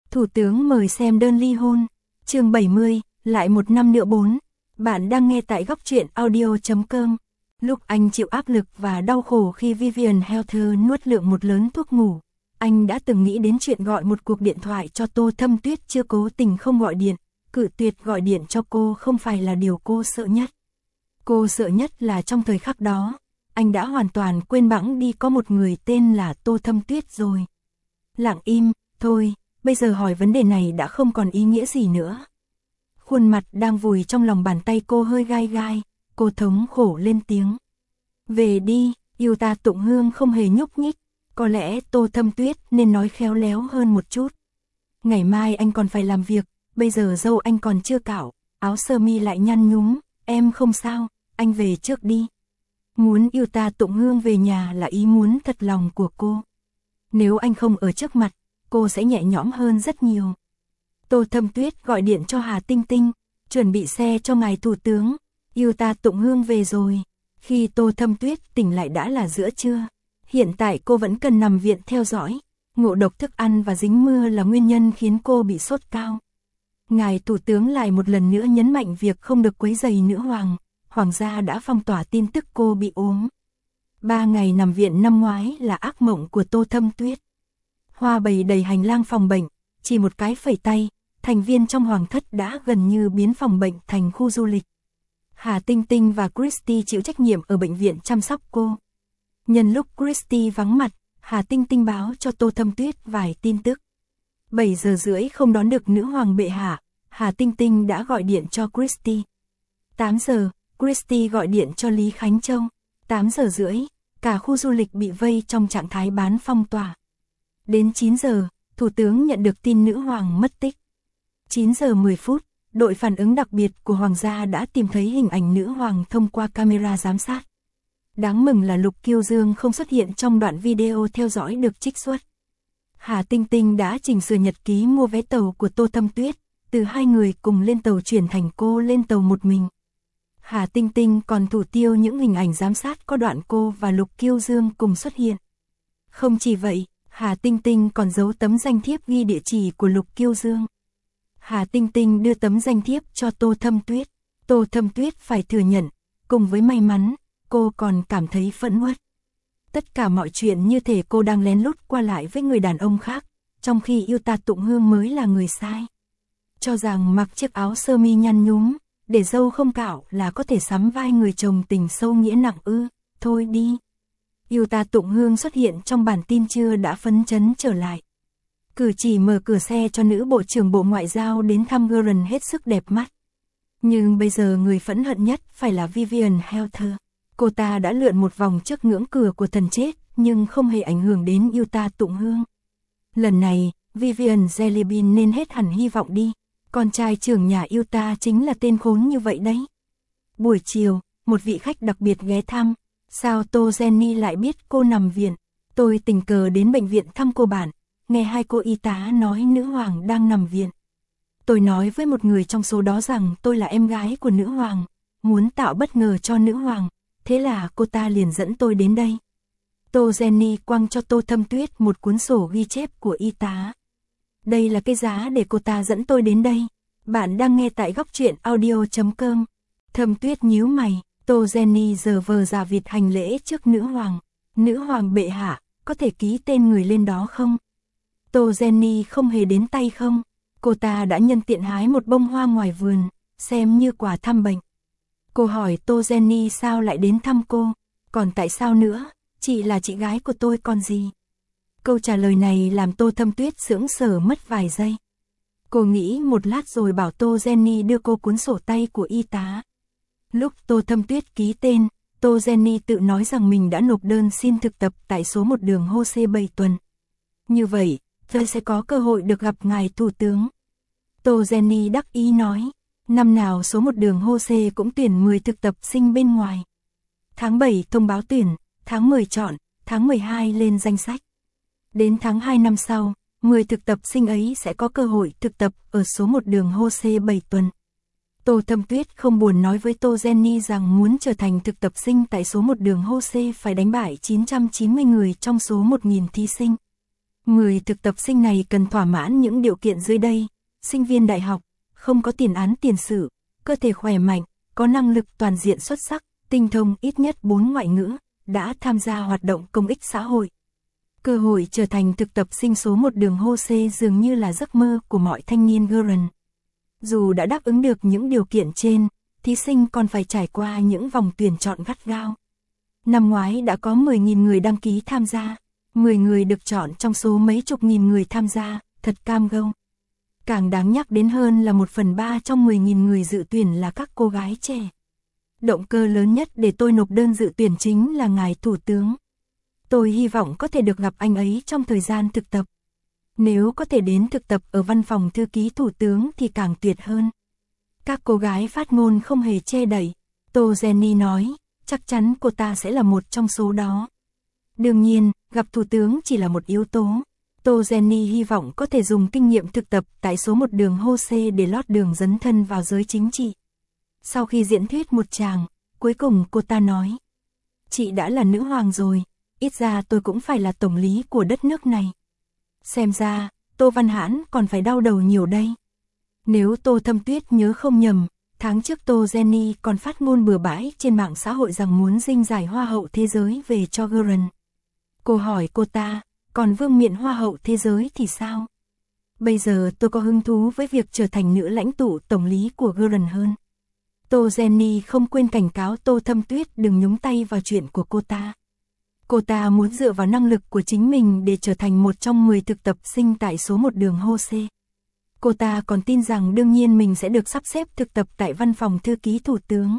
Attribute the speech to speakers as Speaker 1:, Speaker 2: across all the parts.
Speaker 1: Thủ tướng mời xem đơn ly hôn. Chương 70, lại một năm nữa 4. Bạn đang nghe tại góc truyện audio.com. Lúc anh chịu áp lực và đau khổ khi Vivian Heather nuốt lượng một lớn thuốc ngủ, anh đã từng nghĩ đến chuyện gọi một cuộc điện thoại cho Tô Thâm Tuyết, chưa cố tình không gọi điện, cự tuyệt gọi điện cho cô không phải là điều cô sợ nhất. Cô sợ nhất là trong thời khắc đó, anh đã hoàn toàn quên bẵng đi có một người tên là Tô Thâm Tuyết rồi. Lặng im, thôi, bây giờ hỏi vấn đề này đã không còn ý nghĩa gì nữa. Khuôn mặt đang vùi trong lòng bàn tay cô hơi gai gai, cô thống khổ lên tiếng. Về đi, yêu ta. Tụng Hương không hề nhúc nhích, có lẽ Tô Thâm Tuyết nên nói khéo léo hơn một chút. Ngày mai anh còn phải làm việc, bây giờ râu anh còn chưa cạo, áo sơ mi lại nhăn nhúm, em không sao, anh về trước đi. Muốn yêu ta. Tụng Hương về nhà là ý muốn thật lòng của cô. Nếu anh không ở trước mặt, cô sẽ nhẹ nhõm hơn rất nhiều. Tô Thâm Tuyết gọi điện cho Hà Tinh Tinh, chuẩn bị xe cho ngài thủ tướng. Yêu ta. Tụng Hương về rồi. Khi Tô Thâm Tuyết tỉnh lại đã là giữa trưa. Hiện tại cô vẫn cần nằm viện theo dõi. Ngộ độc thức ăn và dính mưa là nguyên nhân khiến cô bị sốt cao. Ngài thủ tướng lại một lần nữa nhấn mạnh việc không được quấy rầy nữ hoàng. Hoàng gia đã phong tỏa tin tức cô bị ốm. 3 ngày nằm viện năm ngoái là ác mộng của Tô Thâm Tuyết. Hoa bày đầy hành lang phòng bệnh, chỉ một cái phẩy tay, thành viên trong hoàng thất đã gần như biến phòng bệnh thành khu du lịch. Hà Tinh Tinh và Christy chịu trách nhiệm ở bệnh viện chăm sóc cô. Nhân lúc Christy vắng mặt, Hà Tinh Tinh báo cho Tô Thâm Tuyết vài tin tức. 7 giờ rưỡi không đón được nữ hoàng bệ hạ, Hà Tinh Tinh đã gọi điện cho Christy. 8 giờ, Christy gọi điện cho Lý Khánh Châu. 8 giờ rưỡi, cả khu du lịch bị vây trong trạng thái bán phong tỏa. Đến 9 giờ, Thủ tướng nhận được tin nữ hoàng mất tích. 9 giờ 10 phút, đội phản ứng đặc biệt của Hoàng gia đã tìm thấy hình ảnh nữ hoàng thông qua camera giám sát. Đáng mừng là Lục Kiêu Dương không xuất hiện trong đoạn video theo dõi được trích xuất. Hà Tinh Tinh đã chỉnh sửa nhật ký mua vé tàu của Tô Thâm Tuyết, từ 2 người cùng lên tàu chuyển thành cô lên tàu một mình. Hà Tinh Tinh còn thủ tiêu những hình ảnh giám sát có đoạn cô và Lục Kiêu Dương cùng xuất hiện. Không chỉ vậy, Hà Tinh Tinh còn giấu tấm danh thiếp ghi địa chỉ của Lục Kiêu Dương. Hà Tinh Tinh đưa tấm danh thiếp cho Tô Thâm Tuyết. Tô Thâm Tuyết phải thừa nhận, cùng với may mắn, cô còn cảm thấy phẫn uất. Tất cả mọi chuyện như thể cô đang lén lút qua lại với người đàn ông khác, trong khi yêu ta. Tụng Hương mới là người sai. Cho rằng mặc chiếc áo sơ mi nhăn nhúm, để râu không cạo là có thể sắm vai người chồng tình sâu nghĩa nặng ư, thôi đi. Yêu ta. Tụng Hương xuất hiện trong bản tin trưa đã phấn chấn trở lại. Cử chỉ mở cửa xe cho nữ Bộ trưởng Bộ Ngoại giao đến thăm Guerin hết sức đẹp mắt. Nhưng bây giờ người phẫn hận nhất phải là Vivian Heather. Cô ta đã lượn một vòng trước ngưỡng cửa của thần chết, nhưng không hề ảnh hưởng đến yêu ta. Tụng Hương. Lần này, Vivian Jellybean nên hết hẳn hy vọng đi. Con trai trưởng nhà yêu ta chính là tên khốn như vậy đấy. Buổi chiều, một vị khách đặc biệt ghé thăm. Sao Tô Jenny lại biết cô nằm viện? Tôi tình cờ đến bệnh viện thăm cô bạn, nghe 2 cô y tá nói nữ hoàng đang nằm viện. Tôi nói với một người trong số đó rằng tôi là em gái của nữ hoàng, muốn tạo bất ngờ cho nữ hoàng, thế là cô ta liền dẫn tôi đến đây. Tô Jenny quăng cho Tô Thâm Tuyết một cuốn sổ ghi chép của y tá. Đây là cái giá để cô ta dẫn tôi đến đây. Bạn đang nghe tại góc truyện audio.com. Thâm Tuyết nhíu mày. Tô Jenny giờ vờ giả vịt hành lễ trước nữ hoàng. Nữ hoàng bệ hạ, có thể ký tên người lên đó không? Tô Jenny không hề đến tay không? Cô ta đã nhân tiện hái một bông hoa ngoài vườn, xem như quà thăm bệnh. Cô hỏi Tô Jenny sao lại đến thăm cô? Còn tại sao nữa? Chị là chị gái của tôi còn gì? Câu trả lời này làm Tô Thâm Tuyết sững sờ mất vài giây. Cô nghĩ một lát rồi bảo Tô Jenny đưa cô cuốn sổ tay của y tá. Lúc Tô Thâm Tuyết ký tên, Tô Jenny tự nói rằng mình đã nộp đơn xin thực tập tại số 1 đường Jose 7 tuần. Như vậy, tôi sẽ có cơ hội được gặp ngài thủ tướng. Tô Jenny đắc ý nói, năm nào số 1 đường Jose cũng tuyển 10 thực tập sinh bên ngoài. Tháng 7 thông báo tuyển, tháng 10 chọn, tháng 12 lên danh sách. Đến tháng 2 năm sau, 10 thực tập sinh ấy sẽ có cơ hội thực tập ở số 1 đường Jose 7 tuần. Tô Thâm Tuyết không buồn nói với Tô Jenny rằng muốn trở thành thực tập sinh tại số 1 đường Jose phải đánh bại 990 người trong số 1.000 thí sinh. Người thực tập sinh này cần thỏa mãn những điều kiện dưới đây: sinh viên đại học, không có tiền án tiền sử, cơ thể khỏe mạnh, có năng lực toàn diện xuất sắc, tinh thông ít nhất 4 ngoại ngữ, đã tham gia hoạt động công ích xã hội. Cơ hội trở thành thực tập sinh số 1 đường Hose dường như là giấc mơ của mọi thanh niên Guren. Dù đã đáp ứng được những điều kiện trên, thí sinh còn phải trải qua những vòng tuyển chọn gắt gao. Năm ngoái đã có 10.000 người đăng ký tham gia, 10 người được chọn trong số mấy chục nghìn người tham gia, thật cam go. Càng đáng nhắc đến hơn là 1/3 trong 10.000 người dự tuyển là các cô gái trẻ. Động cơ lớn nhất để tôi nộp đơn dự tuyển chính là ngài Thủ tướng. Tôi hy vọng có thể được gặp anh ấy trong thời gian thực tập. Nếu có thể đến thực tập ở văn phòng thư ký Thủ tướng thì càng tuyệt hơn. Các cô gái phát ngôn không hề che đậy. Tô Jenny nói, chắc chắn cô ta sẽ là một trong số đó. Đương nhiên, gặp Thủ tướng chỉ là một yếu tố. Tô Jenny hy vọng có thể dùng kinh nghiệm thực tập tại số 1 đường Hose để lót đường dấn thân vào giới chính trị. Sau khi diễn thuyết một tràng, cuối cùng cô ta nói, chị đã là nữ hoàng rồi, ít ra tôi cũng phải là tổng lý của đất nước này. Xem ra, Tô Văn Hãn còn phải đau đầu nhiều đây. Nếu Tô Thâm Tuyết nhớ không nhầm, tháng trước Tô Jenny còn phát ngôn bừa bãi trên mạng xã hội rằng muốn dinh giải Hoa hậu thế giới về cho Guren. Cô hỏi cô ta, còn vương miện Hoa hậu thế giới thì sao? Bây giờ tôi có hứng thú với việc trở thành nữ lãnh tụ tổng lý của Guren hơn. Tô Jenny không quên cảnh cáo Tô Thâm Tuyết đừng nhúng tay vào chuyện của cô ta. Cô ta muốn dựa vào năng lực của chính mình để trở thành một trong 10 thực tập sinh tại số 1 đường Hose. Cô ta còn tin rằng đương nhiên mình sẽ được sắp xếp thực tập tại văn phòng thư ký Thủ tướng.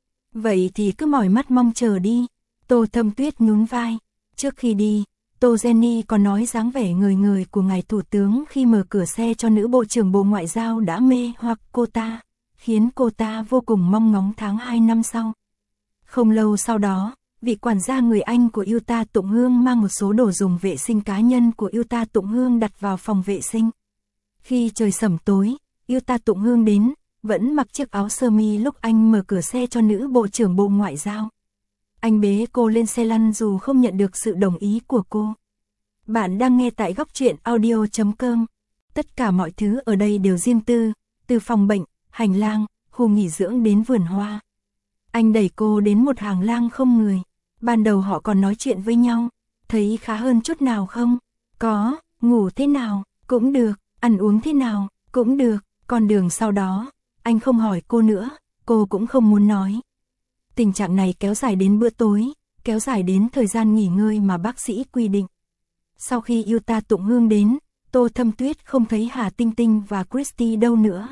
Speaker 1: Vậy thì cứ mỏi mắt mong chờ đi. Tô Thâm Tuyết nhún vai. Trước khi đi, Tô Jenny còn nói dáng vẻ ngời ngời của ngài Thủ tướng khi mở cửa xe cho nữ Bộ trưởng Bộ Ngoại giao đã mê hoặc cô ta, khiến cô ta vô cùng mong ngóng tháng 2 năm sau. Không lâu sau đó, vị quản gia người Anh của Yuta Tụng Hương mang một số đồ dùng vệ sinh cá nhân của Yuta Tụng Hương đặt vào phòng vệ sinh. Khi trời sẩm tối, Yuta Tụng Hương đến, vẫn mặc chiếc áo sơ mi lúc anh mở cửa xe cho nữ Bộ trưởng Bộ Ngoại giao. Anh bế cô lên xe lăn dù không nhận được sự đồng ý của cô. Bạn đang nghe tại góc truyện audio.com. Tất cả mọi thứ ở đây đều riêng tư, từ phòng bệnh, hành lang, khu nghỉ dưỡng đến vườn hoa. Anh đẩy cô đến một hàng lang không người. Ban đầu họ còn nói chuyện với nhau. Thấy khá hơn chút nào không? Có, ngủ thế nào? Cũng được, ăn uống thế nào? Cũng được. Con đường sau đó, anh không hỏi cô nữa, cô cũng không muốn nói. Tình trạng này kéo dài đến bữa tối, kéo dài đến thời gian nghỉ ngơi mà bác sĩ quy định. Sau khi Yuta Tụng Hương đến, Tô Thâm Tuyết không thấy Hà Tinh Tinh và Christy đâu nữa.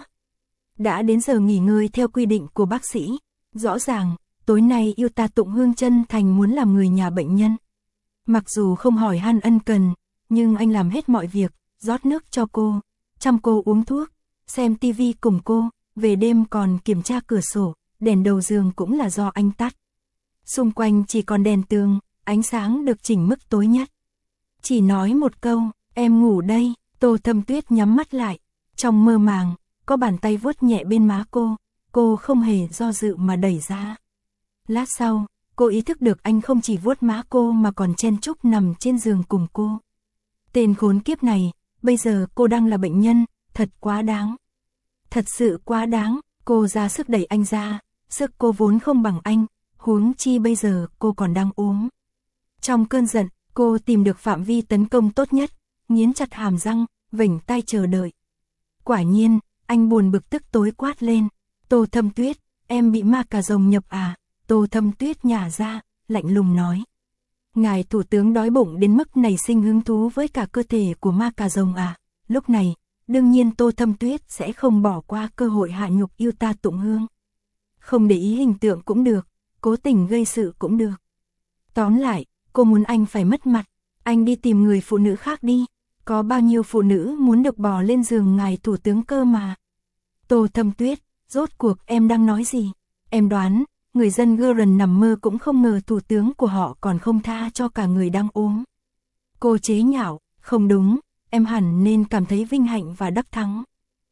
Speaker 1: Đã đến giờ nghỉ ngơi theo quy định của bác sĩ. Rõ ràng, tối nay Yuta Tụng Hương chân thành muốn làm người nhà bệnh nhân. Mặc dù không hỏi han ân cần, nhưng anh làm hết mọi việc, rót nước cho cô, chăm cô uống thuốc, xem tivi cùng cô, về đêm còn kiểm tra cửa sổ, đèn đầu giường cũng là do anh tắt. Xung quanh chỉ còn đèn tường, ánh sáng được chỉnh mức tối nhất. Chỉ nói một câu, em ngủ đây, Tô Thâm Tuyết nhắm mắt lại. Trong mơ màng, có bàn tay vuốt nhẹ bên má cô không hề do dự mà đẩy ra. Lát sau, cô ý thức được anh không chỉ vuốt má cô mà còn chen chúc nằm trên giường cùng cô. Tên khốn kiếp này, bây giờ cô đang là bệnh nhân, thật quá đáng. Thật sự quá đáng, cô ra sức đẩy anh ra, sức cô vốn không bằng anh, huống chi bây giờ cô còn đang ốm. Trong cơn giận, cô tìm được phạm vi tấn công tốt nhất, nghiến chặt hàm răng, vểnh tai chờ đợi. Quả nhiên, anh buồn bực tức tối quát lên. Tô Thâm Tuyết, em bị ma cà rồng nhập à? Tô Thâm Tuyết nhả ra, lạnh lùng nói. Ngài Thủ tướng đói bụng đến mức nảy sinh hứng thú với cả cơ thể của ma cà rồng à? Lúc này, đương nhiên Tô Thâm Tuyết sẽ không bỏ qua cơ hội hạ nhục Yuta Tụng Hương. Không để ý hình tượng cũng được, cố tình gây sự cũng được. Tóm lại, cô muốn anh phải mất mặt, anh đi tìm người phụ nữ khác đi. Có bao nhiêu phụ nữ muốn được bò lên giường ngài Thủ tướng cơ mà. Tô Thâm Tuyết, rốt cuộc em đang nói gì? Em đoán, người dân Guren nằm mơ cũng không ngờ thủ tướng của họ còn không tha cho cả người đang ốm. Cô chế nhạo, không đúng, em hẳn nên cảm thấy vinh hạnh và đắc thắng.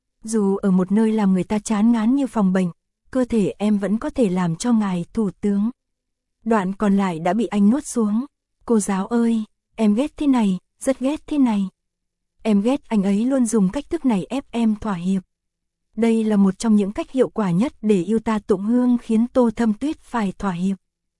Speaker 1: Dù ở một nơi làm người ta chán ngán như phòng bệnh, cơ thể em vẫn có thể làm cho ngài thủ tướng. Đoạn còn lại đã bị anh nuốt xuống. Cô giáo ơi, em ghét thế này, rất ghét thế này. Em ghét anh ấy luôn dùng cách thức này ép em thỏa hiệp. Đây là một trong những cách hiệu quả nhất để yêu ta Tụng Hương khiến Tô Thâm Tuyết phải thỏa hiệp.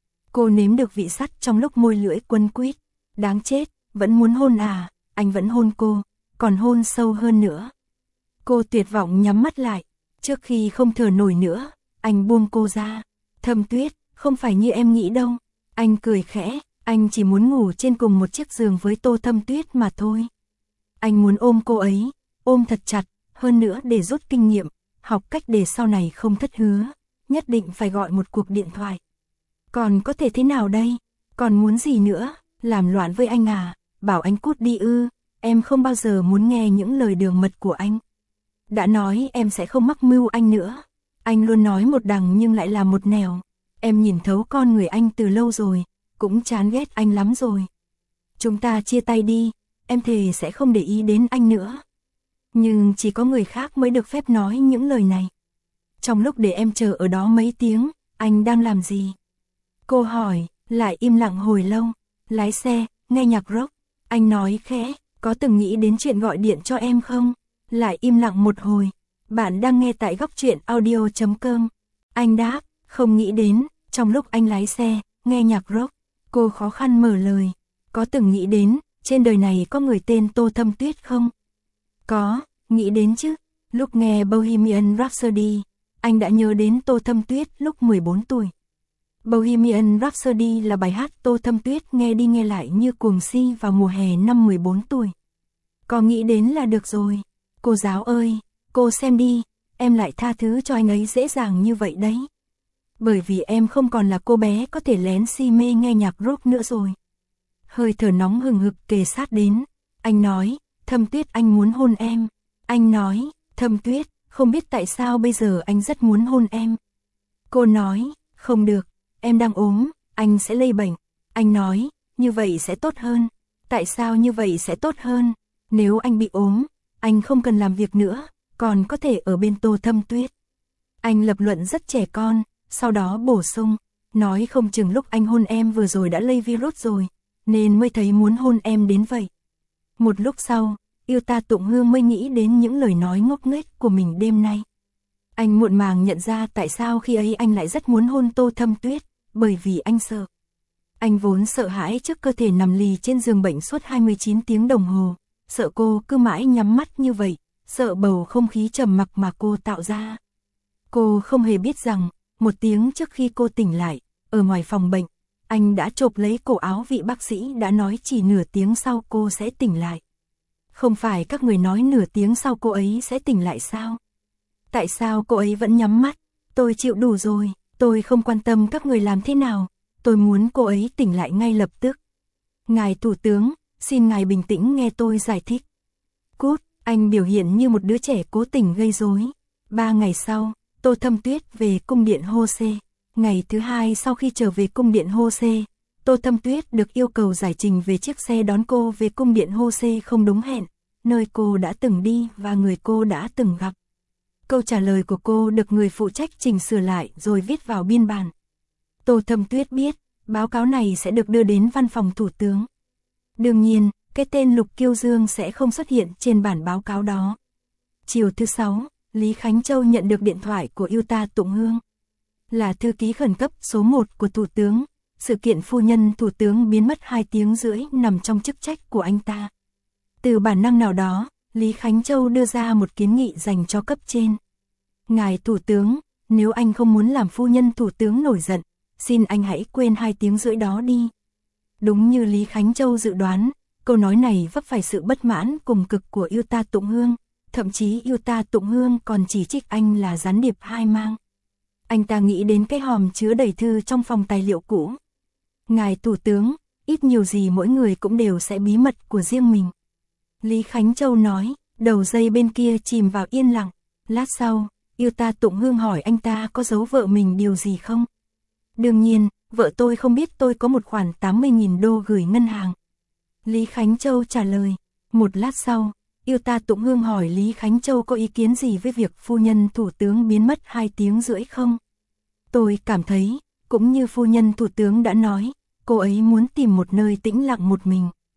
Speaker 1: Cô nếm được vị sắt trong lúc môi lưỡi quấn quýt. Đáng chết, vẫn muốn hôn à, anh vẫn hôn cô, còn hôn sâu hơn nữa. Cô tuyệt vọng nhắm mắt lại, trước khi không thở nổi nữa, anh buông cô ra. Thâm Tuyết, không phải như em nghĩ đâu. Anh cười khẽ, anh chỉ muốn ngủ trên cùng một chiếc giường với Tô Thâm Tuyết mà thôi. Anh muốn ôm cô ấy, ôm thật chặt, hơn nữa để rút kinh nghiệm, học cách để sau này không thất hứa, nhất định phải gọi một cuộc điện thoại. Còn có thể thế nào đây? Còn muốn gì nữa? Làm loạn với anh à? Bảo anh cút đi ư? Em không bao giờ muốn nghe những lời đường mật của anh. Đã nói em sẽ không mắc mưu anh nữa. Anh luôn nói một đằng nhưng lại làm một nẻo. Em nhìn thấu con người anh từ lâu rồi, cũng chán ghét anh lắm rồi. Chúng ta chia tay đi, em thề sẽ không để ý đến anh nữa. Nhưng chỉ có người khác mới được phép nói những lời này. Trong lúc để em chờ ở đó mấy tiếng, anh đang làm gì? Cô hỏi, lại im lặng hồi lâu. Lái xe, nghe nhạc rock. Anh nói khẽ, có từng nghĩ đến chuyện gọi điện cho em không? Lại im lặng một hồi. Bạn đang nghe tại góc truyện audio.com. Anh đáp, không nghĩ đến. Trong lúc anh lái xe, nghe nhạc rock, cô khó khăn mở lời. Có từng nghĩ đến, trên đời này có người tên Tô Thâm Tuyết không? Có, nghĩ đến chứ. Lúc nghe Bohemian Rhapsody, anh đã nhớ đến Tô Thâm Tuyết lúc 14 tuổi. Bohemian Rhapsody là bài hát Tô Thâm Tuyết nghe đi nghe lại như cuồng si vào mùa hè năm 14 tuổi. Có nghĩ đến là được rồi. Cô giáo ơi, cô xem đi, em lại tha thứ cho anh ấy dễ dàng như vậy đấy. Bởi vì em không còn là cô bé có thể lén si mê nghe nhạc rock nữa rồi. Hơi thở nóng hừng hực kề sát đến. Anh nói, Thâm Tuyết anh muốn hôn em. Anh nói, Thâm Tuyết, không biết tại sao bây giờ anh rất muốn hôn em. Cô nói, không được, em đang ốm, anh sẽ lây bệnh. Anh nói, như vậy sẽ tốt hơn. Tại sao như vậy sẽ tốt hơn? Nếu anh bị ốm, anh không cần làm việc nữa, còn có thể ở bên Tô Thâm Tuyết. Anh lập luận rất trẻ con, sau đó bổ sung, nói không chừng lúc anh hôn em vừa rồi đã lây virus rồi, nên mới thấy muốn hôn em đến vậy. Một lúc sau, yêu ta Tụng Hương mới nghĩ đến những lời nói ngốc nghếch của mình đêm nay. Anh muộn màng nhận ra tại sao khi ấy anh lại rất muốn hôn Tô Thâm Tuyết, bởi vì anh sợ. Anh vốn sợ hãi trước cơ thể nằm lì trên giường bệnh suốt 29 tiếng đồng hồ, sợ cô cứ mãi nhắm mắt như vậy, sợ bầu không khí trầm mặc mà cô tạo ra. Cô không hề biết rằng, một tiếng trước khi cô tỉnh lại, ở ngoài phòng bệnh, anh đã chộp lấy cổ áo vị bác sĩ đã nói chỉ nửa tiếng sau cô sẽ tỉnh lại. Không phải các người nói nửa tiếng sau cô ấy sẽ tỉnh lại sao? Tại sao cô ấy vẫn nhắm mắt? Tôi chịu đủ rồi, tôi không quan tâm các người làm thế nào, tôi muốn cô ấy tỉnh lại ngay lập tức. Ngài Thủ tướng, xin ngài bình tĩnh nghe tôi giải thích. Cút, anh biểu hiện như một đứa trẻ cố tình gây rối. 3 ngày sau, Tô Thâm Tuyết về cung điện Hô-xê. Ngày thứ 2 sau khi trở về cung điện Hô-xê, Tô Thâm Tuyết được yêu cầu giải trình về chiếc xe đón cô về cung điện Hô-xê không đúng hẹn, nơi cô đã từng đi và người cô đã từng gặp. Câu trả lời của cô được người phụ trách chỉnh sửa lại rồi viết vào biên bản. Tô Thâm Tuyết biết, báo cáo này sẽ được đưa đến văn phòng thủ tướng. Đương nhiên, cái tên Lục Kiêu Dương sẽ không xuất hiện trên bản báo cáo đó. Chiều thứ 6, Lý Khánh Châu nhận được điện thoại của yêu ta Tụng Hương. Là thư ký khẩn cấp số 1 của thủ tướng, sự kiện phu nhân thủ tướng biến mất 2 tiếng rưỡi nằm trong chức trách của anh ta. Từ bản năng nào đó, Lý Khánh Châu đưa ra một kiến nghị dành cho cấp trên. Ngài thủ tướng, nếu anh không muốn làm phu nhân thủ tướng nổi giận, xin anh hãy quên 2 tiếng rưỡi đó đi. Đúng như Lý Khánh Châu dự đoán, câu nói này vấp phải sự bất mãn cùng cực của yêu ta Tụng Hương, thậm chí yêu ta Tụng Hương còn chỉ trích anh là gián điệp hai mang. Anh ta nghĩ đến cái hòm chứa đầy thư trong phòng tài liệu cũ. Ngài thủ tướng, ít nhiều gì mỗi người cũng đều sẽ bí mật của riêng mình. Lý Khánh Châu nói, đầu dây bên kia chìm vào yên lặng. Lát sau, yêu ta Tụng Hương hỏi anh ta có giấu vợ mình điều gì không? Đương nhiên, vợ tôi không biết tôi có một khoản 80.000 đô gửi ngân hàng. Lý Khánh Châu trả lời. Một lát sau, yêu ta Tụng Hương hỏi Lý Khánh Châu có ý kiến gì với việc phu nhân thủ tướng biến mất 2 tiếng rưỡi không? Tôi cảm thấy, cũng như phu nhân thủ tướng đã nói, cô ấy muốn tìm một nơi tĩnh lặng một mình.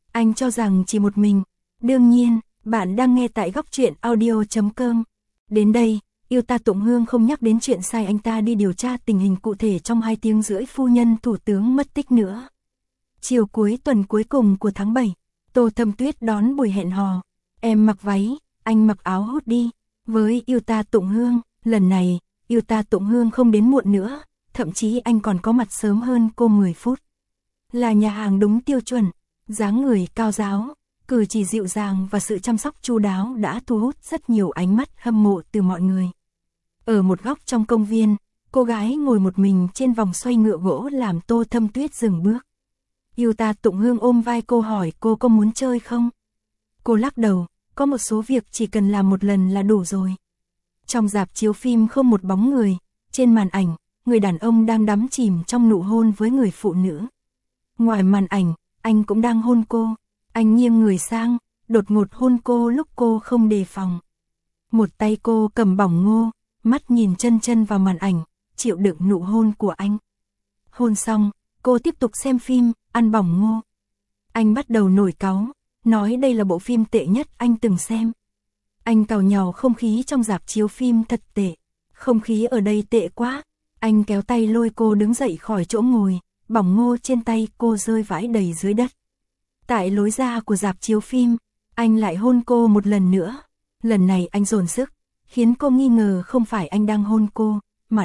Speaker 1: Anh cho rằng chỉ một mình. Đương nhiên, bạn đang nghe tại góc truyện audio.com. Đến đây, Yêu Ta Tụng Hương không nhắc đến chuyện sai anh ta đi điều tra tình hình cụ thể trong 2 tiếng rưỡi phu nhân thủ tướng mất tích nữa. Chiều cuối tuần cuối cùng của tháng 7, Tô Thâm Tuyết đón buổi hẹn hò. Em mặc váy, anh mặc áo hốt đi. Với Yêu Ta Tụng Hương, lần này, Yêu Ta Tụng Hương không đến muộn nữa, thậm chí anh còn có mặt sớm hơn cô 10 phút. Là nhà hàng đúng tiêu chuẩn, dáng người cao ráo, cử chỉ dịu dàng và sự chăm sóc chu đáo đã thu hút rất nhiều ánh mắt hâm mộ từ mọi người. Ở một góc trong công viên, cô gái ngồi một mình trên vòng xoay ngựa gỗ làm Tô Thâm Tuyết dừng bước. Yêu Ta Tụng Hương ôm vai cô hỏi cô có muốn chơi không? Cô lắc đầu, có một số việc chỉ cần làm một lần là đủ rồi. Trong rạp chiếu phim không một bóng người, trên màn ảnh, người đàn ông đang đắm chìm trong nụ hôn với người phụ nữ. Ngoài màn ảnh, anh cũng đang hôn cô. Anh nghiêng người sang, đột ngột hôn cô lúc cô không đề phòng. Một tay cô cầm bỏng ngô, mắt nhìn chân chân vào màn ảnh, chịu đựng nụ hôn của anh. Hôn xong, cô tiếp tục xem phim, ăn bỏng ngô. Anh bắt đầu nổi cáu, nói đây là bộ phim tệ nhất anh từng xem. Anh càu nhàu không khí trong rạp chiếu phim thật tệ. Không khí ở đây tệ quá. Anh kéo tay lôi cô đứng dậy khỏi chỗ ngồi, bỏng ngô trên tay cô rơi vãi đầy dưới đất. Tại lối ra của rạp chiếu phim, anh lại hôn cô một lần nữa. Lần này anh dồn sức, khiến cô nghi ngờ không phải anh đang hôn cô,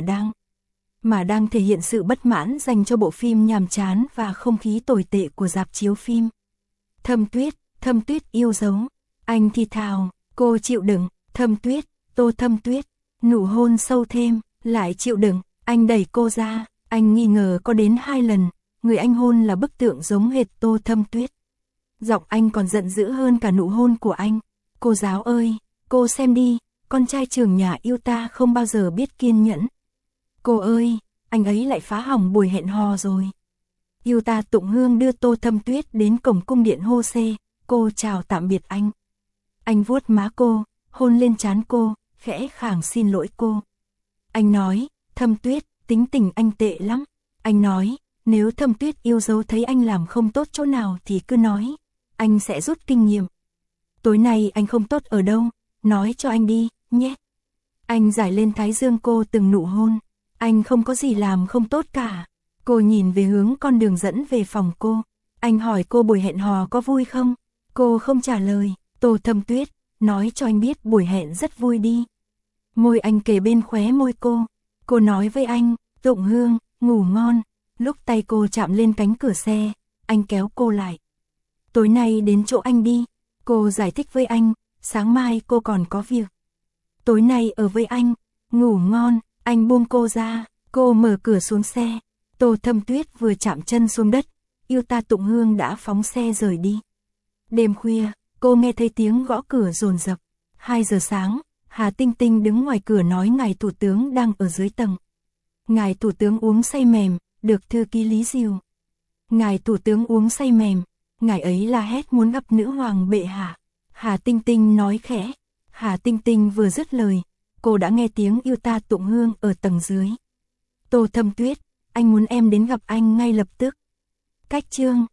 Speaker 1: mà đang thể hiện sự bất mãn dành cho bộ phim nhàm chán và không khí tồi tệ của rạp chiếu phim. Thâm Tuyết yêu dấu. Anh thì thào, cô chịu đựng, Thâm Tuyết, Tô Thâm Tuyết, nụ hôn sâu thêm, lại chịu đựng, anh đẩy cô ra, anh nghi ngờ có đến 2 lần, người anh hôn là bức tượng giống hệt Tô Thâm Tuyết. Giọng anh còn giận dữ hơn cả nụ hôn của anh. Cô giáo ơi, cô xem đi, con trai trưởng nhà yêu ta không bao giờ biết kiên nhẫn. Cô ơi, anh ấy lại phá hỏng buổi hẹn hò rồi. Yêu Ta Tụng Hương đưa Tô Thâm Tuyết đến cổng cung điện Hô Xê, cô chào tạm biệt anh. Anh vuốt má cô, hôn lên trán cô, khẽ khàng xin lỗi cô. Anh nói, Thâm Tuyết, tính tình anh tệ lắm. Anh nói, nếu Thâm Tuyết yêu dấu thấy anh làm không tốt chỗ nào thì cứ nói, anh sẽ rút kinh nghiệm. Tối nay anh không tốt ở đâu, nói cho anh đi, nhé. Anh giải lên thái dương cô từng nụ hôn, anh không có gì làm không tốt cả. Cô nhìn về hướng con đường dẫn về phòng cô. Anh hỏi cô buổi hẹn hò có vui không? Cô không trả lời. Tô Thâm Tuyết, nói cho anh biết buổi hẹn rất vui đi. Môi anh kề bên khóe môi cô. Cô nói với anh, Tụng Hương, ngủ ngon. Lúc tay cô chạm lên cánh cửa xe, anh kéo cô lại. Tối nay đến chỗ anh đi. Cô giải thích với anh, sáng mai cô còn có việc. Tối nay ở với anh, ngủ ngon. Anh buông cô ra, cô mở cửa xuống xe. Tô Thâm Tuyết vừa chạm chân xuống đất, Yêu Ta Tụng Hương đã phóng xe rời đi. Đêm khuya, cô nghe thấy tiếng gõ cửa dồn dập. 2 giờ sáng, Hà Tinh Tinh đứng ngoài cửa nói ngài thủ tướng đang ở dưới tầng. Ngài thủ tướng uống say mềm, được thư ký Lý dìu. Ngài thủ tướng uống say mềm, ngài ấy la hét muốn gặp nữ hoàng bệ hạ. Hà Tinh Tinh nói khẽ. Hà Tinh Tinh vừa dứt lời, cô đã nghe tiếng Yêu Ta Tụng Hương ở tầng dưới. Tô Thâm Tuyết, anh muốn em đến gặp anh ngay lập tức. Cách chương